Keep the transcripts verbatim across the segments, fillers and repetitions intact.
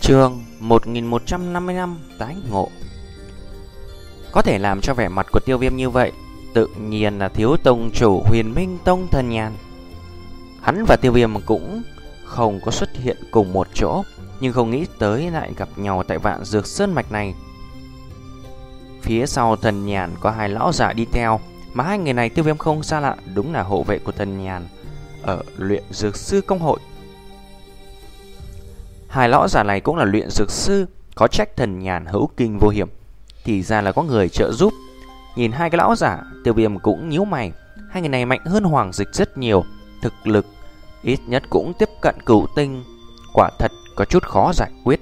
Chương một nghìn một trăm năm mươi lăm tái ngộ. Có thể làm cho vẻ mặt của Tiêu Viêm như vậy tự nhiên là thiếu tông chủ Huyền Minh Tông Thần Nhàn. Hắn và Tiêu Viêm cũng không có xuất hiện cùng một chỗ, nhưng không nghĩ tới lại gặp nhau tại Vạn Dược Sơn Mạch này. Phía sau Thần Nhàn có hai lão giả đi theo, mà hai người này Tiêu Viêm không xa lạ, đúng là hộ vệ của Thần Nhàn ở luyện dược sư công hội. Hai lão giả này cũng là luyện dược sư, có trách Thần Nhàn hữu kinh vô hiểm, thì ra là có người trợ giúp. Nhìn hai cái lão giả, Tiêu Viêm cũng nhíu mày. Hai người này mạnh hơn Hoàng Dịch rất nhiều, thực lực ít nhất cũng tiếp cận cửu tinh, quả thật có chút khó giải quyết.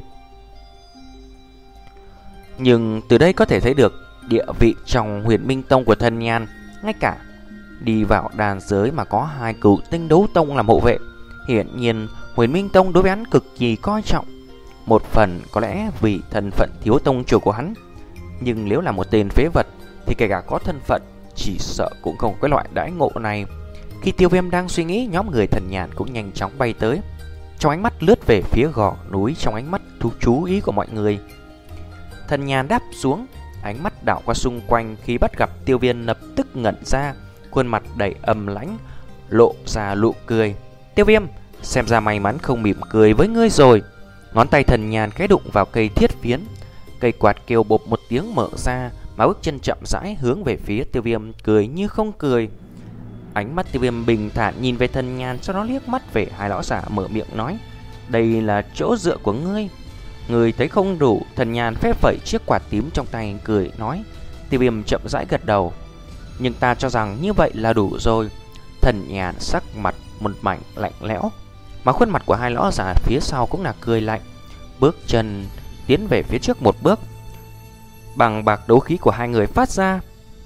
Nhưng từ đây có thể thấy được địa vị trong Huyền Minh Tông của Thần Nhàn. Ngay cả đi vào đàn giới mà có hai cửu tinh đấu tông làm hộ vệ, hiển nhiên Huyền Minh Tông đối với hắn cực kỳ coi trọng. Một phần có lẽ vì thân phận thiếu tông chủ của hắn, nhưng nếu là một tên phế vật thì kể cả có thân phận chỉ sợ cũng không có loại đãi ngộ này. Khi Tiêu Viêm đang suy nghĩ, nhóm người Thần Nhàn cũng nhanh chóng bay tới, trong ánh mắt lướt về phía gò núi, trong ánh mắt thu chú ý của mọi người. Thần Nhàn đáp xuống, ánh mắt đảo qua xung quanh, khi bắt gặp Tiêu Viêm lập tức ngẩn ra, khuôn mặt đầy âm lãnh, lộ ra nụ cười. Tiêu Viêm, xem ra may mắn không mỉm cười với ngươi rồi. Ngón tay Thần Nhàn khẽ đụng vào cây thiết phiến, cây quạt kêu bộp một tiếng mở ra, mà bước chân chậm rãi hướng về phía Tiêu Viêm, cười như không cười. Ánh mắt Tiêu Viêm bình thản nhìn về Thần Nhàn, sau đó liếc mắt về hai lão giả, mở miệng nói: đây là chỗ dựa của ngươi, ngươi thấy không đủ? Thần Nhàn phép phẩy chiếc quạt tím trong tay, cười nói. Tiêu Viêm chậm rãi gật đầu: nhưng ta cho rằng như vậy là đủ rồi. Thần Nhàn sắc mặt một mảnh lạnh lẽo, mà khuôn mặt của hai lão giả phía sau cũng là cười lạnh. Bước chân tiến về phía trước một bước, bằng bạc đấu khí của hai người phát ra.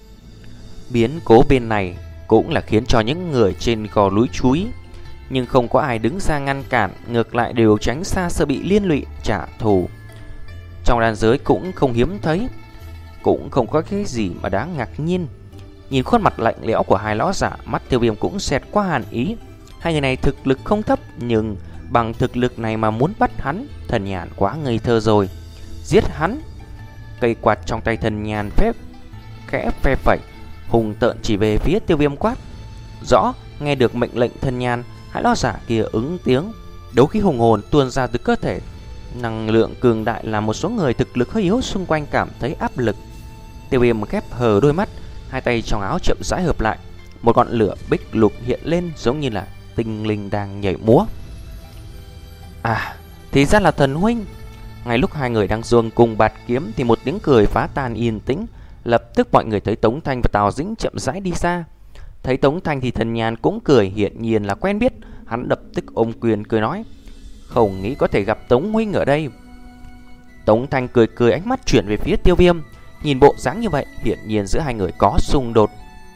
Biến cố bên này cũng là khiến cho những người trên gò núi chú ý, nhưng không có ai đứng ra ngăn cản, ngược lại đều tránh xa sợ bị liên lụy trả thù. Trong đàn giới cũng không hiếm thấy, cũng không có cái gì mà đáng ngạc nhiên. Nhìn khuôn mặt lạnh lẽo của hai lão giả, mắt Tiêu Viêm cũng xẹt qua hàn ý. Hai người này thực lực không thấp, nhưng bằng thực lực này mà muốn bắt hắn, Thần Nhàn quá ngây thơ rồi. Giết hắn! Cây quạt trong tay Thần Nhàn phép khẽ phe phẩy, hùng tợn chỉ về phía Tiêu Viêm quát. Rõ. Nghe được mệnh lệnh Thần Nhàn, hai lão giả kia ứng tiếng, đấu khí hùng hồn tuôn ra từ cơ thể. Năng lượng cường đại làm một số người thực lực hơi yếu xung quanh cảm thấy áp lực. Tiêu Viêm khép hờ đôi mắt, hai tay trong áo chậm rãi hợp lại, một ngọn lửa bích lục hiện lên, giống như là tinh linh đang nhảy múa. À, thì ra là Thần huynh. Ngay lúc hai người đang giương cùng bạt kiếm thì một tiếng cười phá tan yên tĩnh. Lập tức mọi người thấy Tống Thanh và Tào Dĩnh chậm rãi đi xa. Thấy Tống Thanh thì Thần Nhàn cũng cười, hiển nhiên là quen biết. Hắn lập tức ôm quyền cười nói: không nghĩ có thể gặp Tống huynh ở đây. Tống Thanh cười cười, ánh mắt chuyển về phía Tiêu Viêm. Nhìn bộ dáng như vậy, hiển nhiên giữa hai người có xung đột,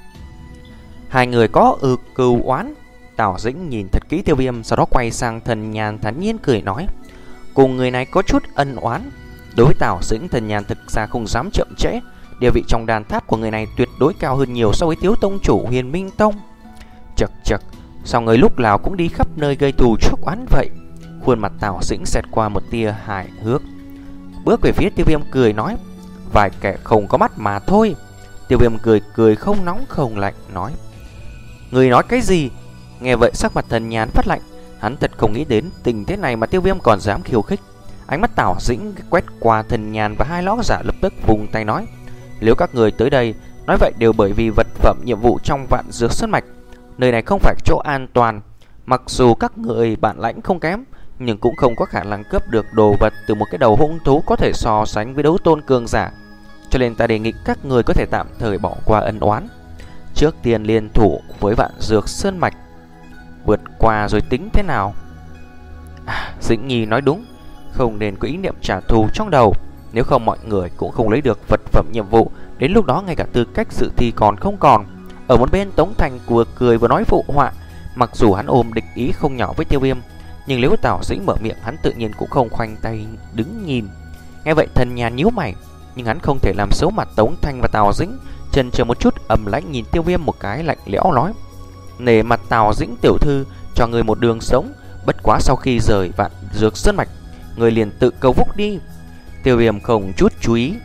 hai người có ư cừu oán. Tào Dĩnh nhìn thật kỹ Tiêu Viêm, sau đó quay sang Thần Nhàn thản nhiên cười nói: cùng người này có chút ân oán. Đối với Tào Dĩnh, Thần Nhàn thực ra không dám chậm trễ. Địa vị trong đàn tháp của người này tuyệt đối cao hơn nhiều so với thiếu tông chủ Huyền Minh Tông. Chật chật, sao người lúc nào cũng đi khắp nơi gây thù chuốc oán vậy? Khuôn mặt Tào Dĩnh xẹt qua một tia hài hước, bước về phía Tiêu Viêm cười nói: vài kẻ không có mắt mà thôi. Tiêu Viêm cười cười không nóng không lạnh nói: người nói cái gì? Nghe vậy sắc mặt Thần Nhàn phát lạnh. Hắn thật không nghĩ đến tình thế này mà Tiêu Viêm còn dám khiêu khích. Ánh mắt Tào Dĩnh quét qua Thần Nhàn và hai lão giả, lập tức vùng tay nói: nếu các người tới đây nói vậy đều bởi vì vật phẩm nhiệm vụ trong Vạn Dược Sơn Mạch. Nơi này không phải chỗ an toàn. Mặc dù các người bản lãnh không kém, nhưng cũng không có khả năng cướp được đồ vật từ một cái đầu hung thú có thể so sánh với đấu tôn cường giả. Cho nên ta đề nghị các người có thể tạm thời bỏ qua ân oán, trước tiên liên thủ với Vạn Dược Sơn Mạch, vượt qua rồi tính thế nào. À, Dĩnh Nhi nói đúng, không nên có ý niệm trả thù trong đầu, nếu không mọi người cũng không lấy được vật phẩm nhiệm vụ. Đến lúc đó ngay cả tư cách dự thi còn không còn. Ở một bên Tống Thành vừa cười vừa nói phụ họa. Mặc dù hắn ôm địch ý không nhỏ với Tiêu Viêm, nhưng nếu Tào Dĩnh mở miệng, hắn tự nhiên cũng không khoanh tay đứng nhìn. Nghe vậy Thần Nhàn nhíu mày, nhưng hắn không thể làm xấu mặt Tống Thanh và Tào Dĩnh. Chần chờ một chút, ầm lãnh nhìn Tiêu Viêm một cái, lạnh lẽo nói: nể mặt Tào Dĩnh tiểu thư, cho người một đường sống. Bất quá sau khi rời Vạn Dược Sơn Mạch, người liền tự cầu phúc đi. Tiêu Viêm không chút chú ý,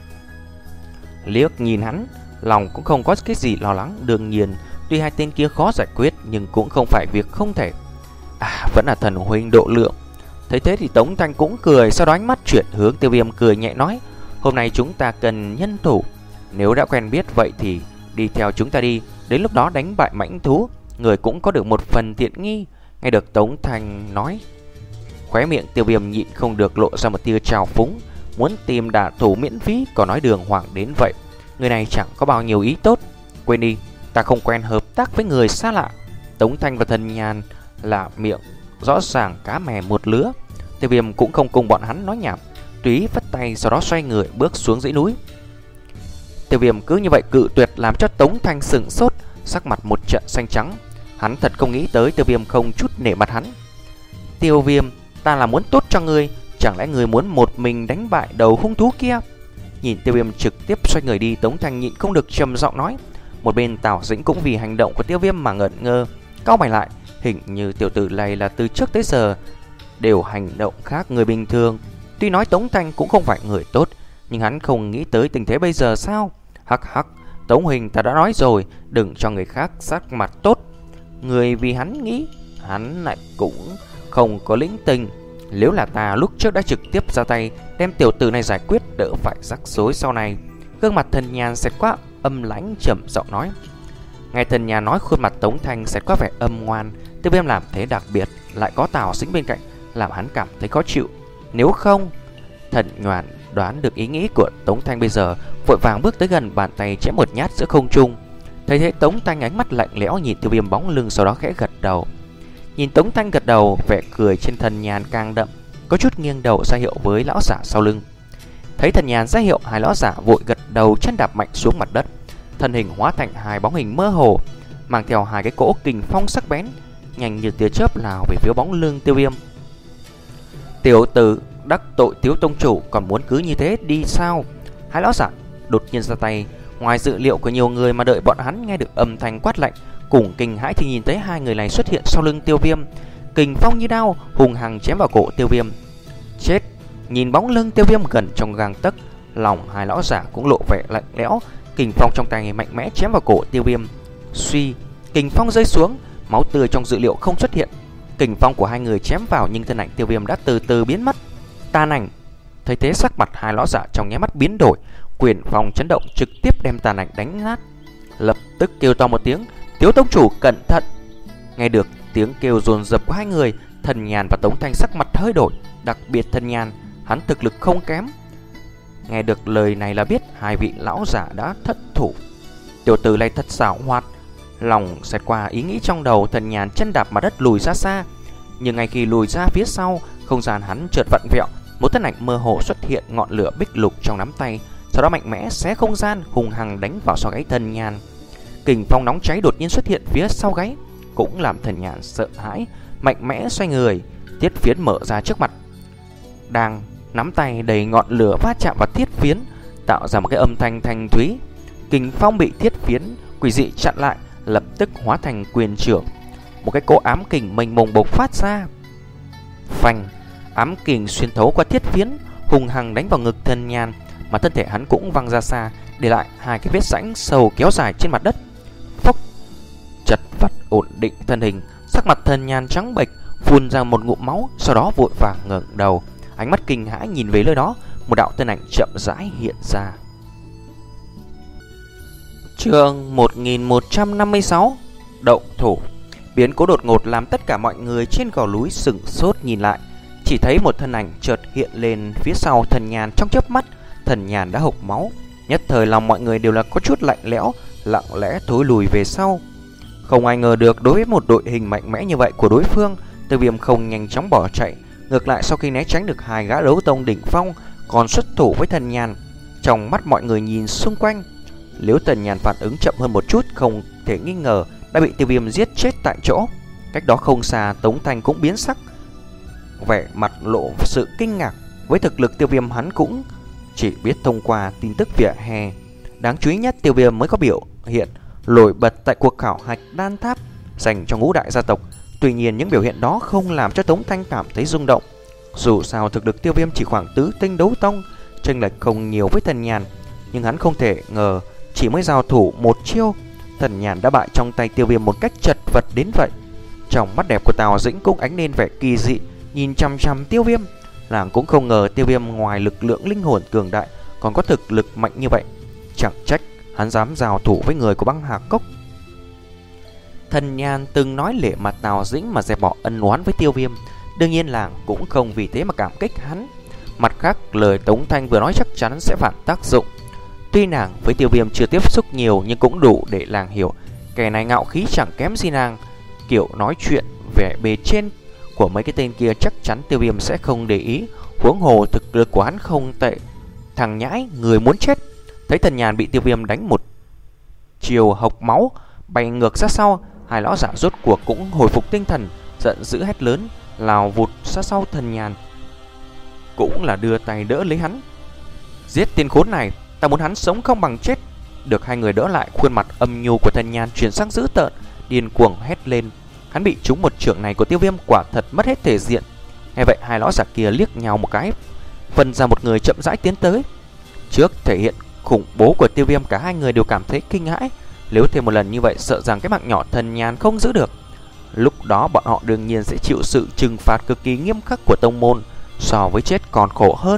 liếc nhìn hắn, lòng cũng không có cái gì lo lắng. Đương nhiên, tuy hai tên kia khó giải quyết, nhưng cũng không phải việc không thể. À, vẫn là thần huynh độ lượng. Thấy thế thì Tống Thanh cũng cười, sau đó ánh mắt chuyển hướng Tiêu Viêm, cười nhẹ nói: hôm nay chúng ta cần nhân thủ, nếu đã quen biết vậy thì đi theo chúng ta đi. Đến lúc đó đánh bại mãnh thú, người cũng có được một phần tiện nghi. Nghe được Tống Thanh nói, khóe miệng Tiêu Viêm nhịn không được lộ ra một tia trào phúng. Muốn tìm đả thủ miễn phí, còn nói đường hoàng đến vậy, người này chẳng có bao nhiêu ý tốt. Quên đi, ta không quen hợp tác với người xa lạ. Tống Thanh và Thần Nhàn là miệng rõ ràng cá mè một lứa. Tiêu Viêm cũng không cùng bọn hắn nói nhảm, tùy vất tay, sau đó xoay người bước xuống dãy núi. Tiêu Viêm cứ như vậy cự tuyệt, làm cho Tống Thanh sững sốt, sắc mặt một trận xanh trắng. Hắn thật không nghĩ tới Tiêu Viêm không chút nể mặt hắn. Tiêu Viêm, ta là muốn tốt cho ngươi, chẳng lẽ ngươi muốn một mình đánh bại đầu hung thú kia? Nhìn Tiêu Viêm trực tiếp xoay người đi, Tống Thanh nhịn không được trầm giọng nói. Một bên Tào Dĩnh cũng vì hành động của Tiêu Viêm mà ngẩn ngơ, cau mày lại. Hình như tiểu tử này là từ trước tới giờ đều hành động khác người bình thường. Tuy nói Tống Thanh cũng không phải người tốt, nhưng hắn không nghĩ tới tình thế bây giờ sao? Hắc hắc, Tống huynh, ta đã nói rồi, đừng cho người khác sắc mặt tốt. Người vì hắn nghĩ, hắn lại cũng không có lĩnh tình. Nếu là ta lúc trước đã trực tiếp ra tay đem tiểu tử này giải quyết, đỡ phải rắc rối sau này. Gương mặt Thần Nhàn xẹt qua âm lãnh, trầm giọng nói. Nghe Thần Nhàn nói, khuôn mặt Tống Thanh xẹt qua vẻ âm ngoan. Tiêu Viêm làm thế đặc biệt, lại có Tào Dĩnh bên cạnh, làm hắn cảm thấy khó chịu. Nếu không, Thần Nhàn đoán được ý nghĩ của Tống Thanh bây giờ, vội vàng bước tới gần, bàn tay chém một nhát giữa không trung. Thấy thế Tống Thanh ánh mắt lạnh lẽo nhìn Tiêu Viêm bóng lưng, sau đó khẽ gật đầu. Nhìn Tống Thanh gật đầu, vẻ cười trên Thần Nhàn càng đậm, có chút nghiêng đầu ra hiệu với lão giả sau lưng. Thấy Thần Nhàn ra hiệu, hai lão giả vội gật đầu, chân đạp mạnh xuống mặt đất, thân hình hóa thành hai bóng hình mơ hồ, mang theo hai cái cỗ kình phong sắc bén, nhanh như tia chớp lao về phía bóng lưng Tiêu Viêm. Tiểu tử đắc tội Tiếu tông chủ, còn muốn cứ như thế đi sao? Hai lão giả đột nhiên ra tay, ngoài dự liệu của nhiều người, mà đợi bọn hắn nghe được âm thanh quát lạnh cùng kinh hãi thì nhìn thấy hai người này xuất hiện sau lưng Tiêu Viêm, kình phong như đao hùng hằng chém vào cổ Tiêu Viêm. Chết! Nhìn bóng lưng Tiêu Viêm gần trong gang tấc, lòng hai lão giả cũng lộ vẻ lạnh lẽo. Kình phong trong tay mạnh mẽ chém vào cổ Tiêu Viêm. Suy, kình phong rơi xuống, máu tươi trong dự liệu không xuất hiện. Kình phong của hai người chém vào, nhưng thân ảnh Tiêu Viêm đã từ từ biến mất. Tàn ảnh. Thấy thế sắc mặt hai lão giả trong nháy mắt biến đổi, quyền phong chấn động trực tiếp đem tàn ảnh đánh nát. Lập tức kêu to một tiếng, Tiếu tông chủ cẩn thận. Nghe được tiếng kêu dồn dập của hai người, Thần Nhàn và Tống Thanh sắc mặt hơi đổi, đặc biệt Thần Nhàn, hắn thực lực không kém. Nghe được lời này là biết hai vị lão giả đã thất thủ. Tiểu tử này thật xảo hoạt. Lòng xẹt qua ý nghĩ trong đầu, Thần Nhàn chân đạp mặt đất lùi ra xa. Nhưng ngay khi lùi ra phía sau, không gian hắn chợt vặn vẹo, một thân ảnh mơ hồ xuất hiện, ngọn lửa bích lục trong nắm tay, sau đó mạnh mẽ xé không gian, hùng hằng đánh vào sau gáy Thần Nhàn. Kình phong nóng cháy đột nhiên xuất hiện phía sau gáy, cũng làm Thần Nhàn sợ hãi, mạnh mẽ xoay người, thiết phiến mở ra trước mặt. Đang nắm tay đầy ngọn lửa va chạm vào thiết phiến, tạo ra một cái âm thanh thanh thúy. Kình phong bị thiết phiến quỷ dị chặn lại, lập tức hóa thành quyền trưởng. Một cái cỗ ám kình mênh mông bộc phát ra. Phanh! Ám kình xuyên thấu qua thiết phiến, hùng hằng đánh vào ngực Thần Nhàn, mà thân thể hắn cũng văng ra xa, để lại hai cái vết rãnh sâu kéo dài trên mặt đất. Phốc! Chật vật ổn định thân hình, sắc mặt Thần Nhàn trắng bệch, phun ra một ngụm máu, sau đó vội vàng ngẩng đầu, ánh mắt kinh hãi nhìn về nơi đó. Một đạo thân ảnh chậm rãi hiện ra. Chương một nghìn một trăm năm mươi sáu. Động thủ. Biến cố đột ngột làm tất cả mọi người trên gò núi sững sốt nhìn lại. Chỉ thấy một thân ảnh chợt hiện lên phía sau Thần Nhàn, trong chớp mắt Thần Nhàn đã hộc máu. Nhất thời lòng mọi người đều là có chút lạnh lẽo, lặng lẽ thối lùi về sau. Không ai ngờ được đối với một đội hình mạnh mẽ như vậy của đối phương, Tiêu Viêm không nhanh chóng bỏ chạy, ngược lại sau khi né tránh được hai gã đấu tông đỉnh phong, còn xuất thủ với Thần Nhàn. Trong mắt mọi người nhìn xung quanh, nếu Thần Nhàn phản ứng chậm hơn một chút, không thể nghi ngờ đã bị Tiêu Viêm giết chết tại chỗ. Cách đó không xa, Tống Thanh cũng biến sắc, vẻ mặt lộ sự kinh ngạc. Với thực lực Tiêu Viêm, hắn cũng chỉ biết thông qua tin tức vỉa hè. Đáng chú ý nhất, Tiêu Viêm mới có biểu hiện nổi bật tại cuộc khảo hạch đan tháp dành cho ngũ đại gia tộc. Tuy nhiên những biểu hiện đó không làm cho Tống Thanh cảm thấy rung động. Dù sao thực lực Tiêu Viêm chỉ khoảng tứ tinh đấu tông, chênh lệch không nhiều với Tần Nhàn, nhưng hắn không thể ngờ chỉ mới giao thủ một chiêu, Tần Nhàn đã bại trong tay Tiêu Viêm một cách chật vật đến vậy. Trong mắt đẹp của Tào Dĩnh cũng ánh lên vẻ kỳ dị, nhìn chăm chăm Tiêu Viêm. Nàng cũng không ngờ Tiêu Viêm ngoài lực lượng linh hồn cường đại còn có thực lực mạnh như vậy. Chẳng trách hắn dám giao thủ với người của Băng Hà Cốc. Tần Nhàn từng nói lệ mặt Tào Dĩnh mà dẹp bỏ ân oán với Tiêu Viêm, đương nhiên nàng cũng không vì thế mà cảm kích hắn. Mặt khác, lời Tống Thanh vừa nói chắc chắn sẽ phản tác dụng. Tuy nàng với Tiêu Viêm chưa tiếp xúc nhiều, nhưng cũng đủ để nàng hiểu kẻ này ngạo khí chẳng kém gì nàng. Kiểu nói chuyện về bề trên của mấy cái tên kia chắc chắn Tiêu Viêm sẽ không để ý. Huống hồ thực lực của hắn không tệ. Thằng nhãi, người muốn chết. Thấy Tần Nhàn bị Tiêu Viêm đánh một chiều hộc máu, bay ngược ra sau, hai lão giả rốt cuộc cũng hồi phục tinh thần, giận dữ hét lớn, lao vụt sát sau Tần Nhàn, cũng là đưa tay đỡ lấy hắn. Giết tên khốn này, ta muốn hắn sống không bằng chết. Được hai người đỡ lại, khuôn mặt âm nhu của Tần Nhàn chuyển sang dữ tợn, điên cuồng hét lên. Hắn bị trúng một chưởng này của Tiêu Viêm quả thật mất hết thể diện. Nghe vậy hai lão giả kia liếc nhau một cái, phân ra một người chậm rãi tiến tới. Trước thể hiện khủng bố của Tiêu Viêm, cả hai người đều cảm thấy kinh hãi. Nếu thêm một lần như vậy, sợ rằng cái mạng nhỏ Tần Nhàn không giữ được. Lúc đó bọn họ đương nhiên sẽ chịu sự trừng phạt cực kỳ nghiêm khắc của tông môn, so với chết còn khổ hơn.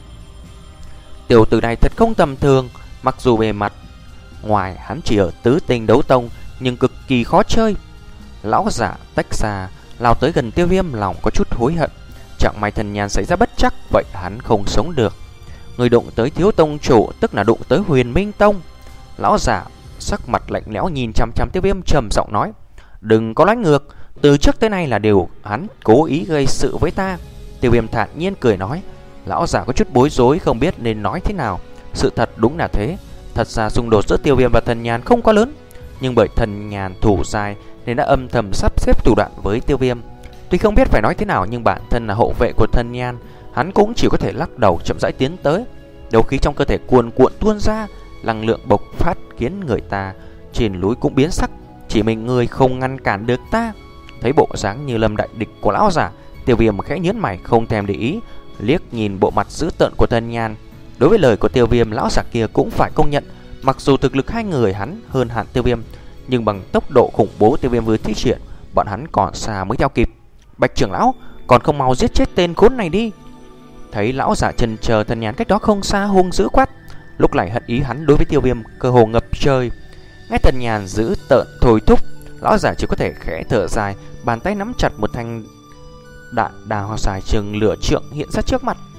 Tiểu tử này thật không tầm thường, mặc dù bề mặt ngoài hắn chỉ ở tứ tinh đấu tông, nhưng cực kỳ khó chơi. Lão giả tách ra, lao tới gần Tiêu Viêm, lòng có chút hối hận. Chẳng may Tần Nhàn xảy ra bất trắc, vậy hắn không sống được. Người đụng tới thiếu tông chủ, tức là đụng tới Huyền Minh Tông. Lão giả sắc mặt lạnh lẽo nhìn chăm chăm Tiêu Viêm, trầm giọng nói: đừng có nói ngược, từ trước tới nay là điều hắn cố ý gây sự với ta. Tiêu Viêm thản nhiên cười nói. Lão giả có chút bối rối, không biết nên nói thế nào. Sự thật đúng là thế. Thật ra xung đột giữa Tiêu Viêm và Tần Nhàn không quá lớn, nhưng bởi Tần Nhàn thủ dài nên đã âm thầm sắp xếp thủ đoạn với Tiêu Viêm. Tuy không biết phải nói thế nào, nhưng bản thân là hậu vệ của Tần Nhàn, hắn cũng chỉ có thể lắc đầu chậm rãi tiến tới. Đấu khí trong cơ thể cuồn cuộn tuôn ra, năng lượng bộc phát khiến người ta trên núi cũng biến sắc. Chỉ mình người không ngăn cản được ta. Thấy bộ dáng như lâm đại địch của lão giả, Tiêu Viêm khẽ nhướng mày không thèm để ý, liếc nhìn bộ mặt dữ tợn của Tần Nhàn. Đối với lời của Tiêu Viêm, lão giả kia cũng phải công nhận, mặc dù thực lực hai người hắn hơn hẳn Tiêu Viêm, nhưng bằng tốc độ khủng bố Tiêu Viêm vừa thi triển, bọn hắn còn xa mới theo kịp. Bạch trưởng lão, còn không mau giết chết tên khốn này đi. Thấy lão giả chần chờ, Tần Nhàn cách đó không xa hung dữ quát. Lúc này hận ý hắn đối với Tiêu Viêm cơ hồ ngập trời. Nghe Tần Nhàn dữ tợn thôi thúc, lão giả chỉ có thể khẽ thở dài, bàn tay nắm chặt một thanh đạn đào dài chừng lửa trượng hiện ra trước mặt.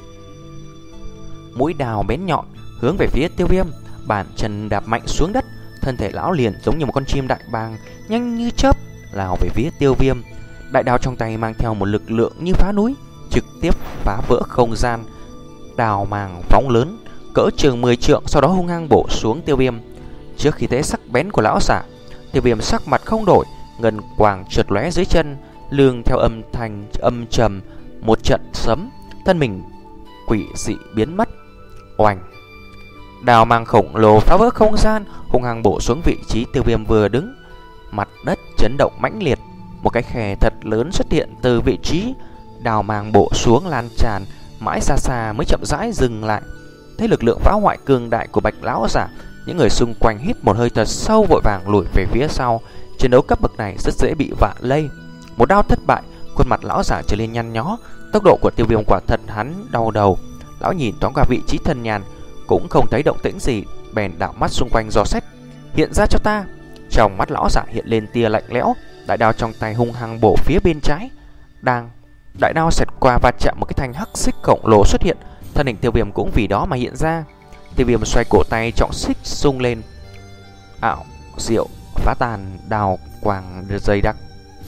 Mũi đào bén nhọn hướng về phía Tiêu Viêm, bàn chân đạp mạnh xuống đất, thân thể lão liền giống như một con chim đại bàng nhanh như chớp lao về phía Tiêu Viêm. Đại đao trong tay mang theo một lực lượng như phá núi, trực tiếp phá vỡ không gian. Đào màng phóng lớn cỡ chừng mười trượng, sau đó hung hăng bổ xuống Tiêu Viêm. Trước khi thế sắc bén của lão giả, Tiêu Viêm sắc mặt không đổi, ngân quàng trượt lóe dưới chân, lương theo âm thanh âm trầm, một trận sấm, thân mình quỷ dị biến mất. Oanh! Đào mang khổng lồ phá vỡ không gian, hung hăng bổ xuống vị trí Tiêu Viêm vừa đứng. Mặt đất chấn động mãnh liệt, một cái khe thật lớn xuất hiện từ vị trí đào mang bổ xuống, lan tràn mãi xa xa mới chậm rãi dừng lại. Thấy lực lượng phá hoại cường đại của Bạch lão giả, những người xung quanh hít một hơi thật sâu, vội vàng lùi về phía sau. Chiến đấu cấp bậc này rất dễ bị vạ lây. Một đao thất bại, khuôn mặt lão giả trở lên nhăn nhó. Tốc độ của Tiêu Viêm quả thật hắn đau đầu. Lão nhìn thoáng qua vị trí Tần Nhàn, cũng không thấy động tĩnh gì, bèn đảo mắt xung quanh dò xét. Hiện ra cho ta. Trong mắt lão giả hiện lên tia lạnh lẽo, đại đao trong tay hung hăng bổ phía bên trái. Đang đại đao xẹt qua và chạm một cái thanh hắc xích khổng lồ xuất hiện, thân hình Tiêu Viêm cũng vì đó mà hiện ra. Tiêu Viêm xoay cổ tay, trọng xích sung lên, ảo diệu phá tàn đào quàng dày đặc.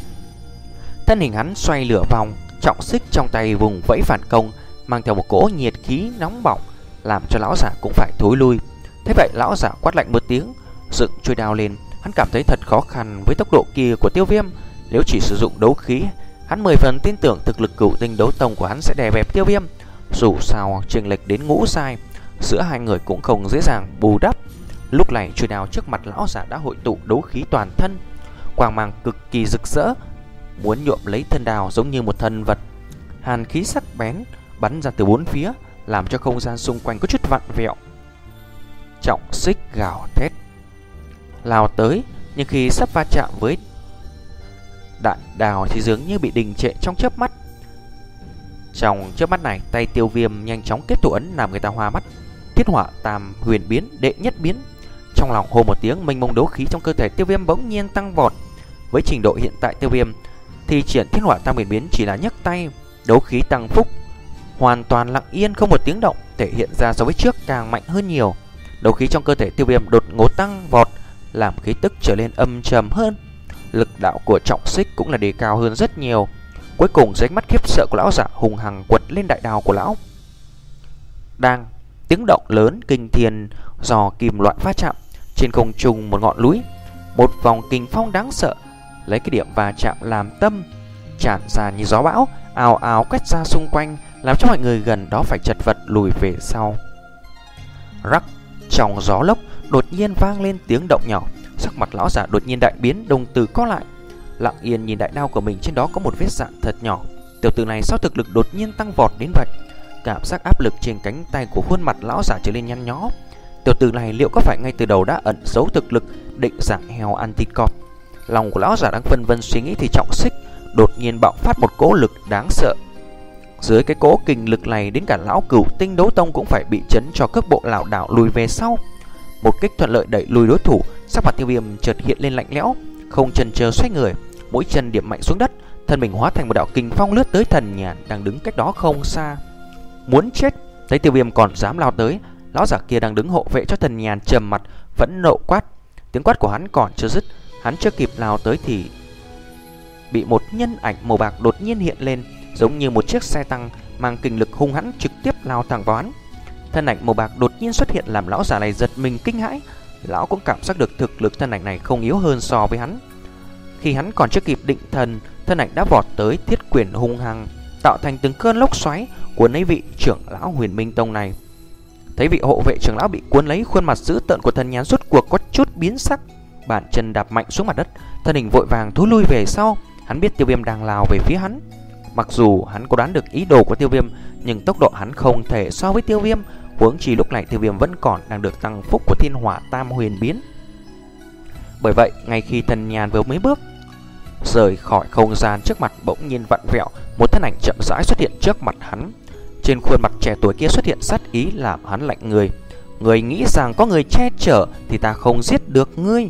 Thân hình hắn xoay lửa vòng, trọng xích trong tay vùng vẫy phản công, mang theo một cỗ nhiệt khí nóng bỏng, làm cho lão giả cũng phải thối lui. Thế vậy lão giả quát lạnh một tiếng, dựng chuôi đao lên. Hắn cảm thấy thật khó khăn với tốc độ kia của Tiêu Viêm. Nếu chỉ sử dụng đấu khí, hắn mười phần tin tưởng thực lực cửu tinh đấu tông của hắn sẽ đè bẹp Tiêu Viêm. Dù sao chênh lệch đến ngũ giai giữa hai người cũng không dễ dàng bù đắp. Lúc này chuôi đao trước mặt lão giả đã hội tụ đấu khí toàn thân, quang mang cực kỳ rực rỡ, muốn nhuộm lấy thân đao giống như một thân vật. hàn khí sắc bén bắn ra từ bốn phía, làm cho không gian xung quanh có chút vặn vẹo. Trọng Xích gào thét lao tới, nhưng khi sắp va chạm với đạn đào thì dường như bị đình trệ trong chớp mắt. Trong chớp mắt này, tay Tiêu Viêm nhanh chóng kết thủ ấn làm người ta hoa mắt. Thiết Hỏa Tam Huyền biến, đệ nhất biến. Trong lòng hô một tiếng, mênh mông đấu khí trong cơ thể Tiêu Viêm bỗng nhiên tăng vọt. Với trình độ hiện tại Tiêu Viêm thì triển Thiết Hỏa Tam Huyền biến chỉ là nhấc tay, đấu khí tăng phúc hoàn toàn lặng yên không một tiếng động, thể hiện ra so với trước càng mạnh hơn nhiều. Đấu khí trong cơ thể Tiêu Viêm đột ngột tăng vọt, làm khí tức trở nên âm trầm hơn. Lực đạo của Trọng Xích cũng là đề cao hơn rất nhiều. Cuối cùng dưới ánh mắt khiếp sợ của lão giả hùng hằng quật lên đại đao của lão. Đang tiếng động lớn kinh thiên do kim loại va chạm trên không trung một ngọn núi. Một vòng kình phong đáng sợ lấy cái điểm va chạm làm tâm, tràn ra như gió bão, ào ào quét ra xung quanh, làm cho mọi người gần đó phải chật vật lùi về sau. Rắc, trong gió lốc đột nhiên vang lên tiếng động nhỏ. Sắc mặt lão giả đột nhiên đại biến, đồng tử co lại, lặng yên nhìn đại đao của mình, trên đó có một vết dạn thật nhỏ. Tiểu tử này sao thực lực đột nhiên tăng vọt đến vậy? Cảm giác áp lực trên cánh tay của khuôn mặt lão giả trở nên nhăn nhó. Tiểu tử này liệu có phải ngay từ đầu đã ẩn giấu thực lực, định dạng heo ăn thịt cọp? Lòng của lão giả đang phân vân suy nghĩ thì Trọng Xích đột nhiên bạo phát một cỗ lực đáng sợ. Dưới cái cỗ kình lực này, đến cả lão Cửu Tinh Đấu Tông cũng phải bị chấn cho cước bộ lảo đảo lùi về sau. Một kích thuận lợi đẩy lùi đối thủ, sắc mặt Tiêu Viêm chợt hiện lên lạnh lẽo, không chần chờ xoay người, mũi chân điểm mạnh xuống đất, thân mình hóa thành một đạo kình phong lướt tới Thần Nhàn đang đứng cách đó không xa. Muốn chết! Thấy Tiêu Viêm còn dám lao tới, lão giả kia đang đứng hộ vệ cho Thần Nhàn trầm mặt vẫn nộ quát. Tiếng quát của hắn còn chưa dứt, hắn chưa kịp lao tới thì bị một nhân ảnh màu bạc đột nhiên hiện lên, giống như một chiếc xe tăng mang kình lực hung hãn trực tiếp lao thẳng vào hắn. Thân ảnh màu bạc đột nhiên xuất hiện làm lão già này giật mình kinh hãi. Lão cũng cảm giác được thực lực thân ảnh này không yếu hơn so với hắn. Khi hắn còn chưa kịp định thần, thân ảnh đã vọt tới, thiết quyền hung hăng tạo thành từng cơn lốc xoáy cuốn lấy vị trưởng lão Huyền Minh Tông này. Thấy vị hộ vệ trưởng lão bị cuốn lấy, khuôn mặt dữ tợn của Thần Nhàn rốt cuộc có chút biến sắc, bàn chân đạp mạnh xuống mặt đất, thân hình vội vàng thối lui về sau. Hắn biết Tiêu Viêm đang lao về phía hắn. Mặc dù hắn có đoán được ý đồ của Tiêu Viêm, nhưng tốc độ hắn không thể so với Tiêu Viêm, huống chi lúc này Tiêu Viêm vẫn còn đang được tăng phúc của Thiên Hỏa Tam Huyền biến. Bởi vậy, ngay khi Thần Nhàn vừa mới bước rời khỏi không gian trước mặt, bỗng nhiên vặn vẹo, một thân ảnh chậm rãi xuất hiện trước mặt hắn. Trên khuôn mặt trẻ tuổi kia xuất hiện sát ý làm hắn lạnh người. Người nghĩ rằng có người che chở thì ta không giết được ngươi.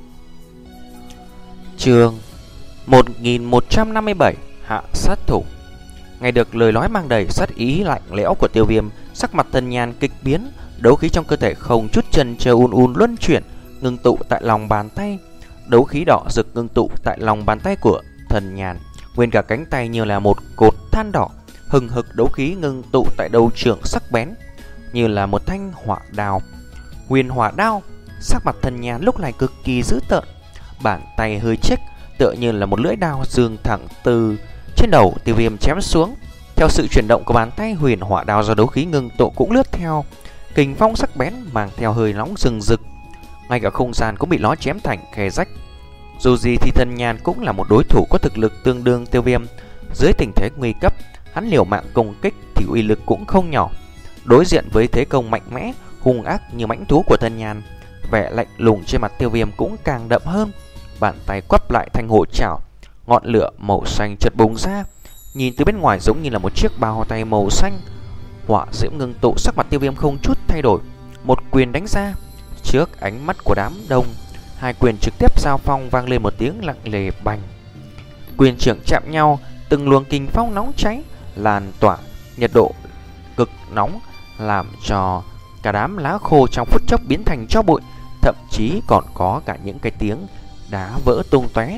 Chương một nghìn một trăm năm mươi bảy, Hạ sát thủ. Nghe được lời nói mang đầy sát ý lạnh lẽo của Tiêu Viêm, sắc mặt Thần Nhàn kịch biến, đấu khí trong cơ thể không chút chần chờ ùn ùn luân chuyển, ngưng tụ tại lòng bàn tay. Đấu khí đỏ rực ngưng tụ tại lòng bàn tay của Thần Nhàn, nguyên cả cánh tay như là một cột than đỏ. Hừng hực đấu khí ngưng tụ tại đầu trưởng sắc bén, như là một thanh hỏa đao, huyền hỏa đao. Sắc mặt Thần Nhàn lúc này cực kỳ dữ tợn, bàn tay hơi chếch, tựa như là một lưỡi đao dương thẳng từ trên đầu Tiêu Viêm chém xuống. Theo sự chuyển động của bàn tay, huyền hỏa đao do đấu khí ngưng tụ cũng lướt theo, kình phong sắc bén mang theo hơi nóng rừng rực, ngay cả không gian cũng bị nó chém thành khe rách. Dù gì thì Thần Nhàn cũng là một đối thủ có thực lực tương đương Tiêu Viêm. Dưới tình thế nguy cấp, hắn liều mạng công kích thì uy lực cũng không nhỏ. Đối diện với thế công mạnh mẽ, hung ác như mãnh thú của Thần Nhàn, vẻ lạnh lùng trên mặt Tiêu Viêm cũng càng đậm hơn. Bàn tay quắp lại thành hổ chảo, ngọn lửa màu xanh chợt bùng ra, nhìn từ bên ngoài giống như là một chiếc bao tay màu xanh. Hỏa diễm ngưng tụ, sắc mặt Tiêu Viêm không chút thay đổi, một quyền đánh ra. Trước ánh mắt của đám đông, hai quyền trực tiếp giao phong, vang lên một tiếng lặng lề bành. Quyền trưởng chạm nhau, từng luồng kình phong nóng cháy lan tỏa, nhiệt độ cực nóng làm cho cả đám lá khô trong phút chốc biến thành tro bụi, thậm chí còn có cả những cái tiếng đá vỡ tung tóe.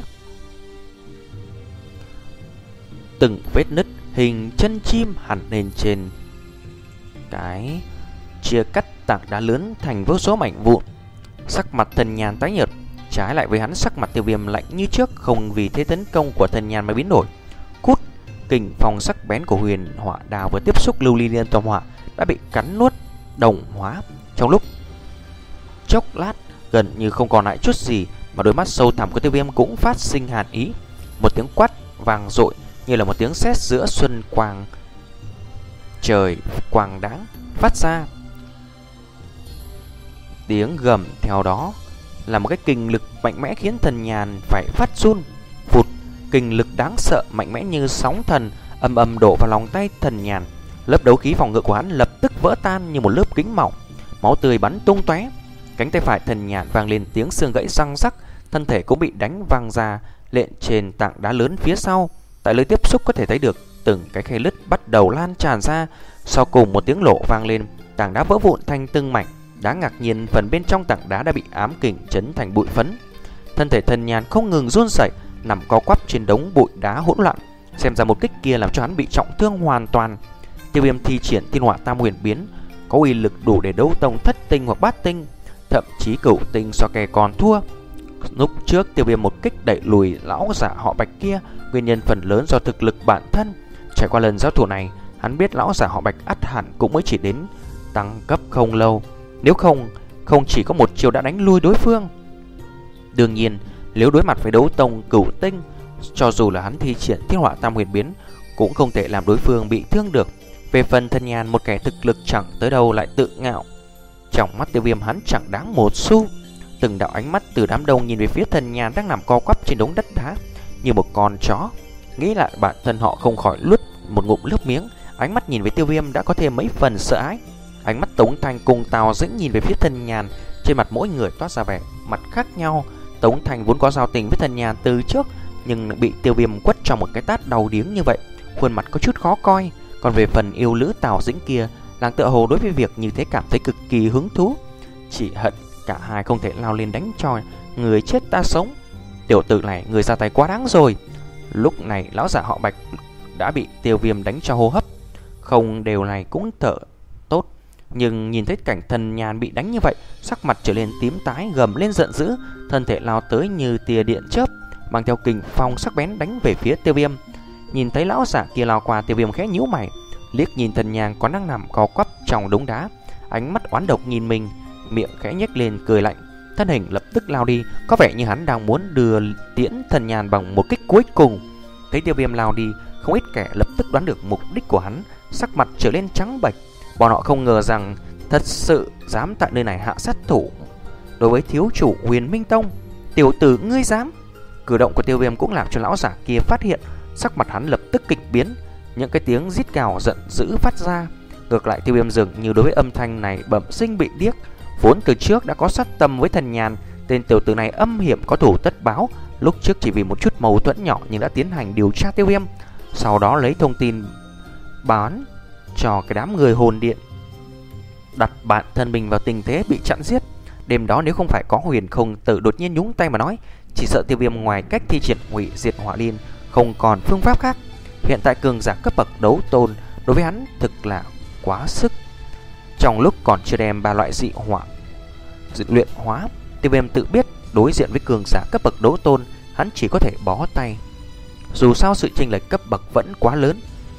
Từng vết nứt hình chân chim hẳn lên trên cái chia cắt tảng đá lớn thành vô số mảnh vụn. Sắc mặt Thần Nhàn tái nhợt, trái lại với hắn, sắc mặt Tiêu Viêm lạnh như trước, không vì thế tấn công của Thần Nhàn mà biến đổi. Cút! Kình phong sắc bén của huyền hỏa đao vừa tiếp xúc lưu ly liên tòa hỏa đã bị cắn nuốt đồng hóa. Trong lúc chốc lát, gần như không còn lại chút gì, mà đôi mắt sâu thẳm của Tiêu Viêm cũng phát sinh hàn ý. Một tiếng quát vang dội, như là một tiếng sét giữa xuân quang trời quang đáng phát ra. Tiếng gầm theo đó là một cái kình lực mạnh mẽ khiến Thần Nhàn phải phát run. Phụt, kình lực đáng sợ mạnh mẽ như sóng thần âm âm đổ vào lòng tay Thần Nhàn. Lớp đấu khí phòng ngự của hắn lập tức vỡ tan như một lớp kính mỏng, máu tươi bắn tung tóe. Cánh tay phải Thần Nhàn vang lên tiếng xương gãy răng rắc, thân thể cũng bị đánh văng ra lện trên tảng đá lớn phía sau. Tại nơi tiếp xúc có thể thấy được từng cái khe lứt bắt đầu lan tràn ra. Sau cùng một tiếng lộ vang lên, tảng đá vỡ vụn thành từng mảnh. Đáng ngạc nhiên, phần bên trong tảng đá đã bị ám kình chấn thành bụi phấn. Thân thể Thần Nhàn không ngừng run rẩy, nằm co quắp trên đống bụi đá hỗn loạn. Xem ra một kích kia làm cho hắn bị trọng thương hoàn toàn. Tiêu Viêm thi triển Thiên Hỏa Tam Huyền biến, có uy lực đủ để đấu tông thất tinh hoặc bát tinh, thậm chí cửu tinh so kè còn thua. Lúc trước Tiêu Viêm một kích đẩy lùi lão giả họ Bạch kia, nguyên nhân phần lớn do thực lực bản thân. Trải qua lần giao thủ này, hắn biết lão giả họ Bạch ắt hẳn cũng mới chỉ đến tăng cấp không lâu. Nếu không, không chỉ có một chiều đã đánh lui đối phương. Đương nhiên, nếu đối mặt với đấu tông cửu tinh, cho dù là hắn thi triển Thiên Hỏa Tam Huyền biến, cũng không thể làm đối phương bị thương được. Về phần Thần Nhàn, một kẻ thực lực chẳng tới đâu lại tự ngạo, trong mắt Tiêu Viêm hắn chẳng đáng một xu. Từng đạo ánh mắt từ đám đông nhìn về phía Thần Nhàn đang nằm co quắp trên đống đất đá như một con chó. Nghĩ lại bản thân họ không khỏi luốt một ngụm nước miếng. Ánh mắt nhìn về Tiêu Viêm đã có thêm mấy phần sợ hãi. Ánh mắt Tống Thanh cùng Tào Dĩnh nhìn về phía Thần Nhàn, trên mặt mỗi người toát ra vẻ mặt khác nhau. Tống Thanh vốn có giao tình với Thần Nhàn từ trước, nhưng bị Tiêu Viêm quất trong một cái tát đau điếng như vậy, khuôn mặt có chút khó coi. Còn về phần yêu lữ Tào Dĩnh kia, nàng tựa hồ đối với việc như thế cảm thấy cực kỳ hứng thú, chỉ hận cả hai không thể lao lên đánh cho người chết ta sống. Tiểu tử này người ra tay quá đáng rồi. Lúc này lão giả họ Bạch đã bị Tiêu Viêm đánh cho hô hấp không đều này cũng thở tốt, nhưng nhìn thấy cảnh Thần Nhàn bị đánh như vậy, sắc mặt trở lên tím tái, gầm lên giận dữ, thân thể lao tới như tia điện chớp, mang theo kình phong sắc bén đánh về phía Tiêu Viêm. Nhìn thấy lão giả kia lao qua, Tiêu Viêm khẽ nhíu mày, liếc nhìn Thần Nhàn còn đang nằm co quắp trong đống đá, ánh mắt oán độc nhìn mình, miệng khẽ nhếch lên cười lạnh, thân hình lập tức lao đi, có vẻ như hắn đang muốn đưa tiễn Thần Nhàn bằng một kích cuối cùng. Thấy Tiêu Viêm lao đi, không ít kẻ lập tức đoán được mục đích của hắn, sắc mặt trở lên trắng bệch. Bọn họ không ngờ rằng thật sự dám tại nơi này hạ sát thủ đối với thiếu chủ Huyền Minh Tông. Tiểu tử ngươi dám! Cử động của Tiêu Viêm cũng làm cho lão giả kia phát hiện, sắc mặt hắn lập tức kịch biến, những cái tiếng rít gào giận dữ phát ra. Ngược lại Tiêu Viêm dường như đối với âm thanh này bẩm sinh bị điếc, vốn từ trước đã có sát tâm với Thần Nhàn. Tên tiểu tử này âm hiểm có thủ tất báo, lúc trước chỉ vì một chút mâu thuẫn nhỏ nhưng đã tiến hành điều tra Tiêu Viêm, sau đó lấy thông tin bán cho cái đám người hồn điện, đặt bản thân mình vào tình thế bị chặn giết. Đêm đó nếu không phải có Huyền Không Tử đột nhiên nhúng tay mà nói, chỉ sợ Tiêu Viêm ngoài cách thi triển hủy diệt hỏa liên không còn phương pháp khác. Hiện tại cường giả cấp bậc đấu tôn đối với hắn thực là quá sức. Trong lúc còn chưa đem ba loại dị hỏa dị luyện hóa, Tiêu Viêm tự biết đối diện với cường giả cấp bậc đấu tôn, hắn chỉ có thể bó tay. Dù sao sự chênh lệch cấp bậc vẫn quá lớn.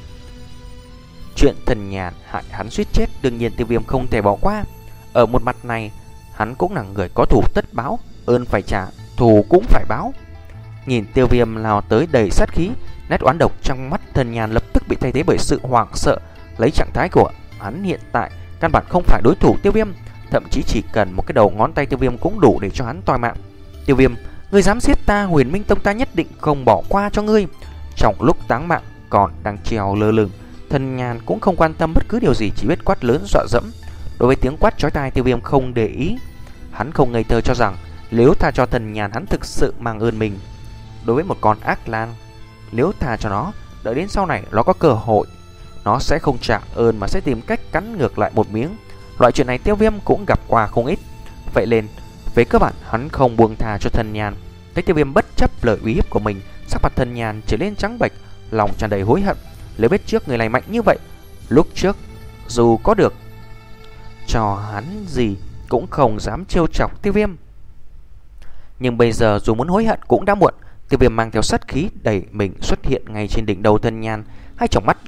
Chuyện Thần Nhàn hại hắn suýt chết, đương nhiên Tiêu Viêm không thể bỏ qua. Ở một mặt này, hắn cũng là người có thủ tất báo, ơn phải trả, thù cũng phải báo. Nhìn Tiêu Viêm lao tới đầy sát khí, nét oán độc trong mắt Thần Nhàn lập tức bị thay thế bởi sự hoảng sợ. Lấy trạng thái của hắn hiện tại, căn bản không phải đối thủ Tiêu Viêm, thậm chí chỉ cần một cái đầu ngón tay Tiêu Viêm cũng đủ để cho hắn toi mạng. Tiêu Viêm, ngươi dám giết ta, Huyền Minh Tông ta nhất định không bỏ qua cho ngươi. Trong lúc táng mạng còn đang treo lơ lửng, Thần Nhàn cũng không quan tâm bất cứ điều gì, chỉ biết quát lớn dọa dẫm. Đối với tiếng quát chói tai, Tiêu Viêm không để ý. Hắn không ngây thơ cho rằng nếu tha cho Thần Nhàn, hắn thực sự mang ơn mình. Đối với một con ác lang, nếu tha cho nó, đợi đến sau này nó có cơ hội, nó sẽ không trả ơn mà sẽ tìm cách cắn ngược lại một miếng. Loại chuyện này Tiêu Viêm cũng gặp qua không ít. Vậy nên về cơ bản hắn không buông tha cho Thần Nhàn. Thấy Tiêu Viêm bất chấp lời uy hiếp của mình, sắc mặt Thần Nhàn trở lên trắng bệch, lòng tràn đầy hối hận. Nếu biết trước người này mạnh như vậy, lúc trước dù có được cho hắn gì cũng không dám trêu chọc Tiêu Viêm. Nhưng bây giờ dù muốn hối hận cũng đã muộn. Tiêu Viêm mang theo sát khí đẩy mình xuất hiện ngay trên đỉnh đầu Thần Nhàn, hai tròng mắt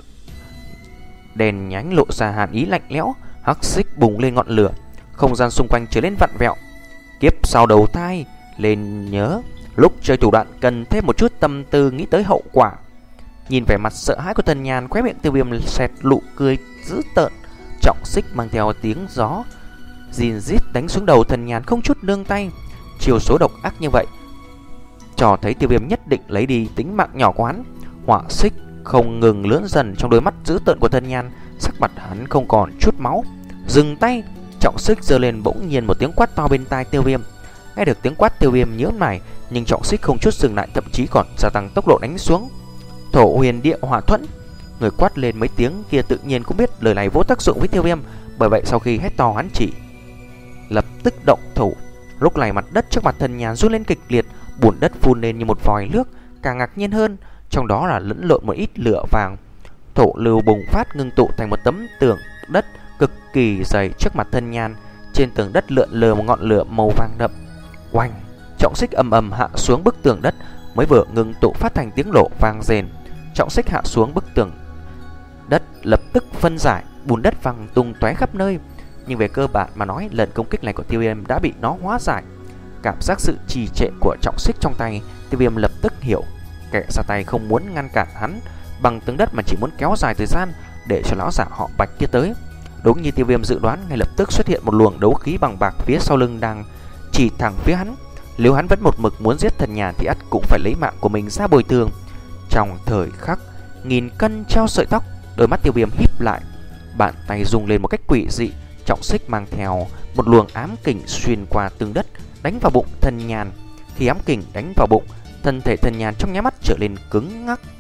đèn nhánh lộ ra hàn ý lạnh lẽo, hắc xích bùng lên ngọn lửa, không gian xung quanh trở lên vặn vẹo. Kiếp sau đầu thai, lên nhớ lúc chơi thủ đoạn cần thêm một chút tâm tư nghĩ tới hậu quả. Nhìn vẻ mặt sợ hãi của Tần Nhàn, khóe miệng Tiêu Viêm xẹt nụ cười dữ tợn. Trọng xích mang theo tiếng gió rìn rít đánh xuống đầu Tần Nhàn không chút nương tay. Chiều số độc ác như vậy cho thấy Tiêu Viêm nhất định lấy đi tính mạng nhỏ của hắn. Hỏa xích không ngừng lớn dần trong đôi mắt dữ tợn của Tần Nhàn, sắc mặt hắn không còn chút máu. Dừng tay! Trọng xích giơ lên, bỗng nhiên một tiếng quát to bên tai Tiêu Viêm. Nghe được tiếng quát, Tiêu Viêm nhíu mày, nhưng trọng xích không chút dừng lại, thậm chí còn gia tăng tốc độ đánh xuống. Thổ huyền địa hỏa thuẫn. Người quát lên mấy tiếng kia tự nhiên cũng biết lời này vô tác dụng với Tiêu Viêm, bởi vậy sau khi hét to hắn chỉ lập tức động thủ. Lúc này mặt đất trước mặt Tần Nhàn run lên kịch liệt, bùn đất phun lên như một vòi nước. Càng ngạc nhiên hơn, trong đó là lẫn lộn một ít lửa vàng. Thổ lưu bùng phát ngưng tụ thành một tấm tường đất cực kỳ dày trước mặt Tần Nhàn. Trên tường đất lượn lờ một ngọn lửa màu vàng đậm. Oanh! Trọng xích ầm ầm hạ xuống bức tường đất, mới vừa ngưng tụ phát thành tiếng nổ vang rền. Trọng xích hạ xuống bức tường đất lập tức phân giải, bùn đất văng tung tóe khắp nơi. Nhưng về cơ bản mà nói, lần công kích này của Tiêu Viêm đã bị nó hóa giải. Cảm giác sự trì trệ của trọng xích trong tay, Tiêu Viêm lập tức hiểu kẻ ra tay không muốn ngăn cản hắn bằng tường đất, mà chỉ muốn kéo dài thời gian để cho lão giả họ Bạch kia tới. Đúng như Tiêu Viêm dự đoán, ngay lập tức xuất hiện một luồng đấu khí bằng bạc phía sau lưng đang chỉ thẳng phía hắn. Nếu hắn vẫn một mực muốn giết Tần Nhàn thì ắt cũng phải lấy mạng của mình ra bồi thường. Trong thời khắc nghìn cân treo sợi tóc, đôi mắt Tiêu Viêm híp lại, bàn tay rung lên một cách quỷ dị. Trọng xích mang theo một luồng ám kình xuyên qua tường đất đánh vào bụng Tần Nhàn. Khi ám kình đánh vào bụng, thân thể Tần Nhàn trong nháy mắt trở lên cứng ngắc.